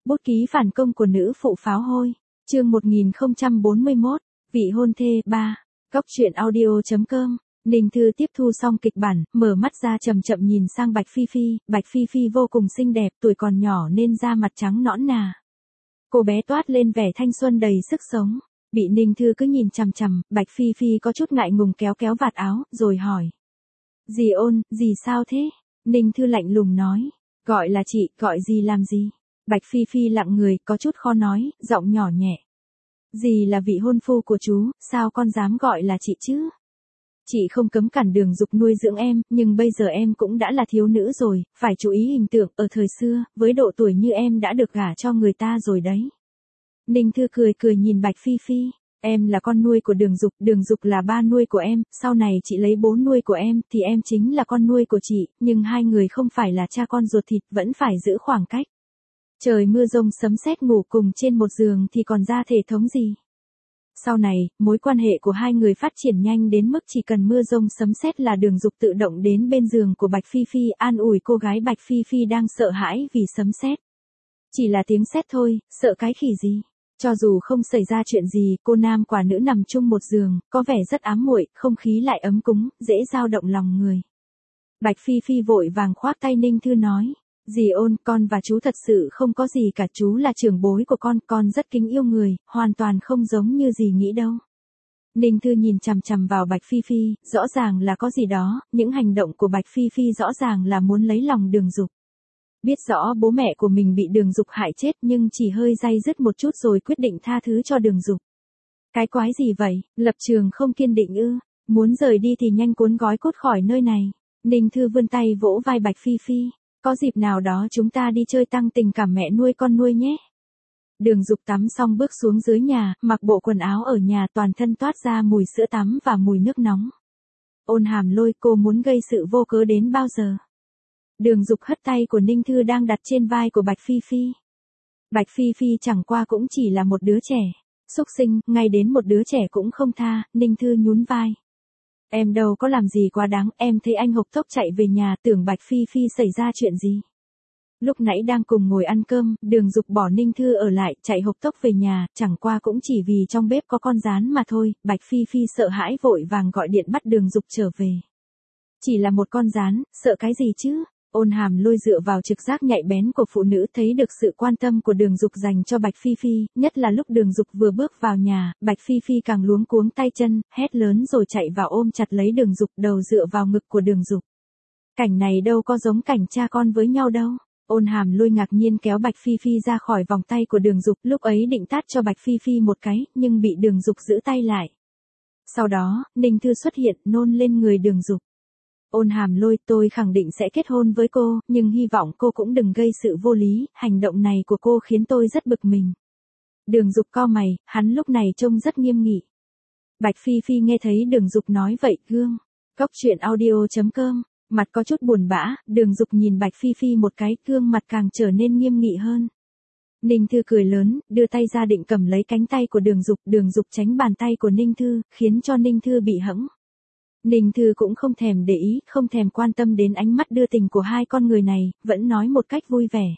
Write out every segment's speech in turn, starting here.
Bút ký phản công của nữ phụ pháo hôi. Chương 1041, vị hôn thê 3. Góc truyện audio.com. Ninh Thư tiếp thu xong kịch bản, mở mắt ra chậm chậm nhìn sang Bạch Phi Phi. Bạch Phi Phi vô cùng xinh đẹp, tuổi còn nhỏ nên da mặt trắng nõn nà. Cô bé toát lên vẻ thanh xuân đầy sức sống. Bị Ninh Thư cứ nhìn chằm chằm, Bạch Phi Phi có chút ngại ngùng kéo kéo vạt áo, rồi hỏi. Dì Ôn, dì sao thế? Ninh Thư lạnh lùng nói. Gọi là chị, gọi dì làm gì? Bạch Phi Phi lặng người, có chút khó nói, giọng nhỏ nhẹ. Dì là vị hôn phu của chú, sao con dám gọi là chị chứ? Chị không cấm cản Đường Dục nuôi dưỡng em, nhưng bây giờ em cũng đã là thiếu nữ rồi, phải chú ý hình tượng, ở thời xưa, với độ tuổi như em đã được gả cho người ta rồi đấy. Ninh Thư cười cười nhìn Bạch Phi Phi. Em là con nuôi của Đường Dục là ba nuôi của em, sau này chị lấy bố nuôi của em, thì em chính là con nuôi của chị, nhưng hai người không phải là cha con ruột thịt, vẫn phải giữ khoảng cách. Trời mưa rông sấm sét ngủ cùng trên một giường thì còn ra thể thống gì. Sau này, mối quan hệ của hai người phát triển nhanh đến mức chỉ cần mưa rông sấm sét là Đường Dục tự động đến bên giường của Bạch Phi Phi an ủi cô gái Bạch Phi Phi đang sợ hãi vì sấm sét. Chỉ là tiếng sét thôi, sợ cái khỉ gì. Cho dù không xảy ra chuyện gì, cô nam quả nữ nằm chung một giường, có vẻ rất ám muội, không khí lại ấm cúng, dễ dao động lòng người. Bạch Phi Phi vội vàng khoác tay Ninh Thư nói. Dì Ôn, con và chú thật sự không có gì cả, chú là trưởng bối của con rất kính yêu người, hoàn toàn không giống như dì nghĩ đâu. Ninh Thư nhìn chằm chằm vào Bạch Phi Phi, rõ ràng là có gì đó, những hành động của Bạch Phi Phi rõ ràng là muốn lấy lòng Đường Dục. Biết rõ bố mẹ của mình bị Đường Dục hại chết nhưng chỉ hơi day dứt một chút rồi quyết định tha thứ cho Đường Dục. Cái quái gì vậy, lập trường không kiên định ư, muốn rời đi thì nhanh cuốn gói cốt khỏi nơi này. Ninh Thư vươn tay vỗ vai Bạch Phi Phi. Có dịp nào đó chúng ta đi chơi tăng tình cảm mẹ nuôi con nuôi nhé. Đường Dục tắm xong bước xuống dưới nhà, mặc bộ quần áo ở nhà, toàn thân toát ra mùi sữa tắm và mùi nước nóng. Ôn Hàm Lôi, cô muốn gây sự vô cớ đến bao giờ? Đường Dục hất tay của Ninh Thư đang đặt trên vai của Bạch Phi Phi. Bạch Phi Phi chẳng qua cũng chỉ là một đứa trẻ. Xúc sinh, ngay đến một đứa trẻ cũng không tha. Ninh Thư nhún vai. Em đâu có làm gì quá đáng, em thấy anh hộc tốc chạy về nhà, tưởng Bạch Phi Phi xảy ra chuyện gì. Lúc nãy đang cùng ngồi ăn cơm, Đường Dục bỏ Ninh Thư ở lại, chạy hộc tốc về nhà, chẳng qua cũng chỉ vì trong bếp có con gián mà thôi. Bạch Phi Phi sợ hãi vội vàng gọi điện bắt Đường Dục trở về. Chỉ là một con gián, sợ cái gì chứ? Ôn Hàm Lôi dựa vào trực giác nhạy bén của phụ nữ thấy được sự quan tâm của Đường Dục dành cho Bạch Phi Phi, nhất là lúc Đường Dục vừa bước vào nhà, Bạch Phi Phi càng luống cuống tay chân, hét lớn rồi chạy vào ôm chặt lấy Đường Dục, đầu dựa vào ngực của Đường Dục. Cảnh này đâu có giống cảnh cha con với nhau đâu. Ôn Hàm Lôi ngạc nhiên kéo Bạch Phi Phi ra khỏi vòng tay của Đường Dục, lúc ấy định tát cho Bạch Phi Phi một cái, nhưng bị Đường Dục giữ tay lại. Sau đó, Ninh Thư xuất hiện, nôn lên người Đường Dục. Ôn Hàm Lôi, tôi khẳng định sẽ kết hôn với cô, nhưng hy vọng cô cũng đừng gây sự vô lý, hành động này của cô khiến tôi rất bực mình. Đường Dục cau mày, hắn lúc này trông rất nghiêm nghị. Bạch Phi Phi nghe thấy Đường Dục nói vậy, gương. Góc truyện audio.com, mặt có chút buồn bã, Đường Dục nhìn Bạch Phi Phi một cái, gương mặt càng trở nên nghiêm nghị hơn. Ninh Thư cười lớn, đưa tay ra định cầm lấy cánh tay của Đường Dục tránh bàn tay của Ninh Thư, khiến cho Ninh Thư bị hẫng. Ninh Thư cũng không thèm để ý, không thèm quan tâm đến ánh mắt đưa tình của hai con người này, vẫn nói một cách vui vẻ.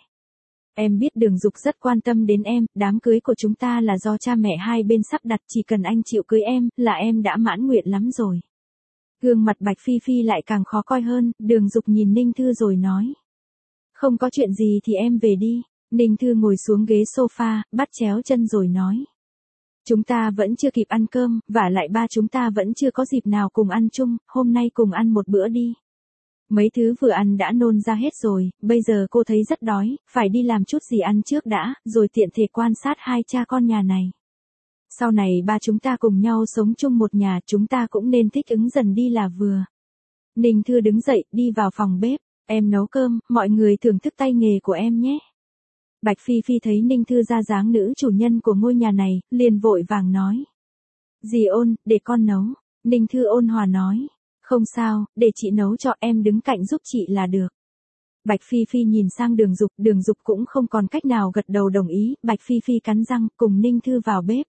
Em biết Đường Dục rất quan tâm đến em, đám cưới của chúng ta là do cha mẹ hai bên sắp đặt, chỉ cần anh chịu cưới em, là em đã mãn nguyện lắm rồi. Gương mặt Bạch Phi Phi lại càng khó coi hơn, Đường Dục nhìn Ninh Thư rồi nói. Không có chuyện gì thì em về đi. Ninh Thư ngồi xuống ghế sofa, bắt chéo chân rồi nói. Chúng ta vẫn chưa kịp ăn cơm, vả lại ba chúng ta vẫn chưa có dịp nào cùng ăn chung, hôm nay cùng ăn một bữa đi. Mấy thứ vừa ăn đã nôn ra hết rồi, bây giờ cô thấy rất đói, phải đi làm chút gì ăn trước đã, rồi tiện thể quan sát hai cha con nhà này. Sau này ba chúng ta cùng nhau sống chung một nhà, chúng ta cũng nên thích ứng dần đi là vừa. Ninh Thư đứng dậy, đi vào phòng bếp, em nấu cơm, mọi người thưởng thức tay nghề của em nhé. Bạch Phi Phi thấy Ninh Thư ra dáng nữ chủ nhân của ngôi nhà này, liền vội vàng nói. Dì Ôn, để con nấu. Ninh Thư ôn hòa nói. Không sao, để chị nấu cho, em đứng cạnh giúp chị là được. Bạch Phi Phi nhìn sang Đường Dục cũng không còn cách nào gật đầu đồng ý, Bạch Phi Phi cắn răng, cùng Ninh Thư vào bếp.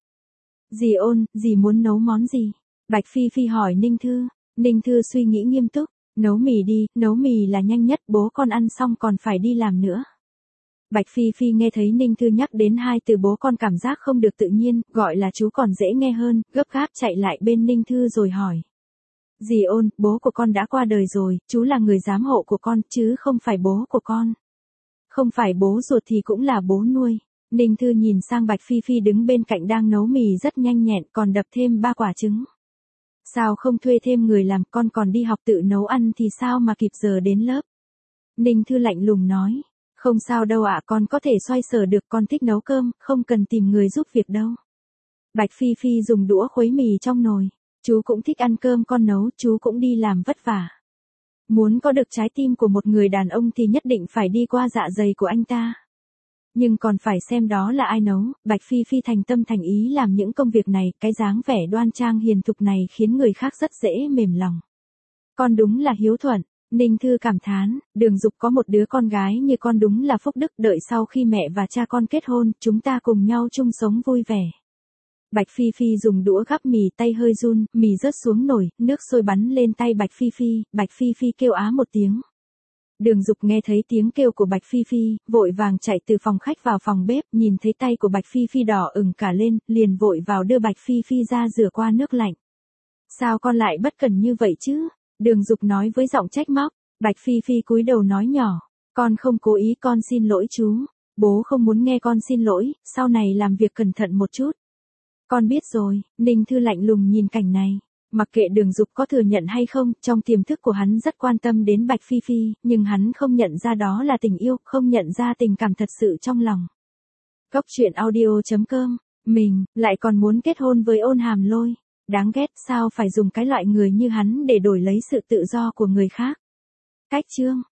Dì Ôn, dì muốn nấu món gì? Bạch Phi Phi hỏi Ninh Thư. Ninh Thư suy nghĩ nghiêm túc. Nấu mì đi, nấu mì là nhanh nhất, bố con ăn xong còn phải đi làm nữa. Bạch Phi Phi nghe thấy Ninh Thư nhắc đến hai từ bố con cảm giác không được tự nhiên, gọi là chú còn dễ nghe hơn, gấp gáp chạy lại bên Ninh Thư rồi hỏi. Dì Ôn, bố của con đã qua đời rồi, chú là người giám hộ của con, chứ không phải bố của con. Không phải bố ruột thì cũng là bố nuôi. Ninh Thư nhìn sang Bạch Phi Phi đứng bên cạnh đang nấu mì rất nhanh nhẹn, còn đập thêm 3 quả trứng. Sao không thuê thêm người làm, con còn đi học tự nấu ăn thì sao mà kịp giờ đến lớp. Ninh Thư lạnh lùng nói. Không sao đâu ạ, con có thể xoay sở được, con thích nấu cơm, không cần tìm người giúp việc đâu. Bạch Phi Phi dùng đũa khuấy mì trong nồi. Chú cũng thích ăn cơm con nấu, chú cũng đi làm vất vả. Muốn có được trái tim của một người đàn ông thì nhất định phải đi qua dạ dày của anh ta. Nhưng còn phải xem đó là ai nấu. Bạch Phi Phi thành tâm thành ý làm những công việc này, cái dáng vẻ đoan trang hiền thục này khiến người khác rất dễ mềm lòng. Con đúng là hiếu thuận. Ninh Thư cảm thán, Đường Dục có một đứa con gái như con đúng là phúc đức, đợi sau khi mẹ và cha con kết hôn, chúng ta cùng nhau chung sống vui vẻ. Bạch Phi Phi dùng đũa gắp mì, tay hơi run, mì rớt xuống nồi, nước sôi bắn lên tay Bạch Phi Phi, Bạch Phi Phi kêu á một tiếng. Đường Dục nghe thấy tiếng kêu của Bạch Phi Phi, vội vàng chạy từ phòng khách vào phòng bếp, nhìn thấy tay của Bạch Phi Phi đỏ ửng cả lên, liền vội vào đưa Bạch Phi Phi ra rửa qua nước lạnh. Sao con lại bất cẩn như vậy chứ? Đường Dục nói với giọng trách móc. Bạch Phi Phi cúi đầu nói nhỏ, con không cố ý, con xin lỗi chú. Bố không muốn nghe con xin lỗi, sau này làm việc cẩn thận một chút. Con biết rồi. Ninh Thư lạnh lùng nhìn cảnh này. Mặc kệ Đường Dục có thừa nhận hay không, trong tiềm thức của hắn rất quan tâm đến Bạch Phi Phi, nhưng hắn không nhận ra đó là tình yêu, không nhận ra tình cảm thật sự trong lòng. Cốc truyện audio.com, mình, lại còn muốn kết hôn với Ôn Hàm Lôi. Đáng ghét, sao phải dùng cái loại người như hắn để đổi lấy sự tự do của người khác. Cách chương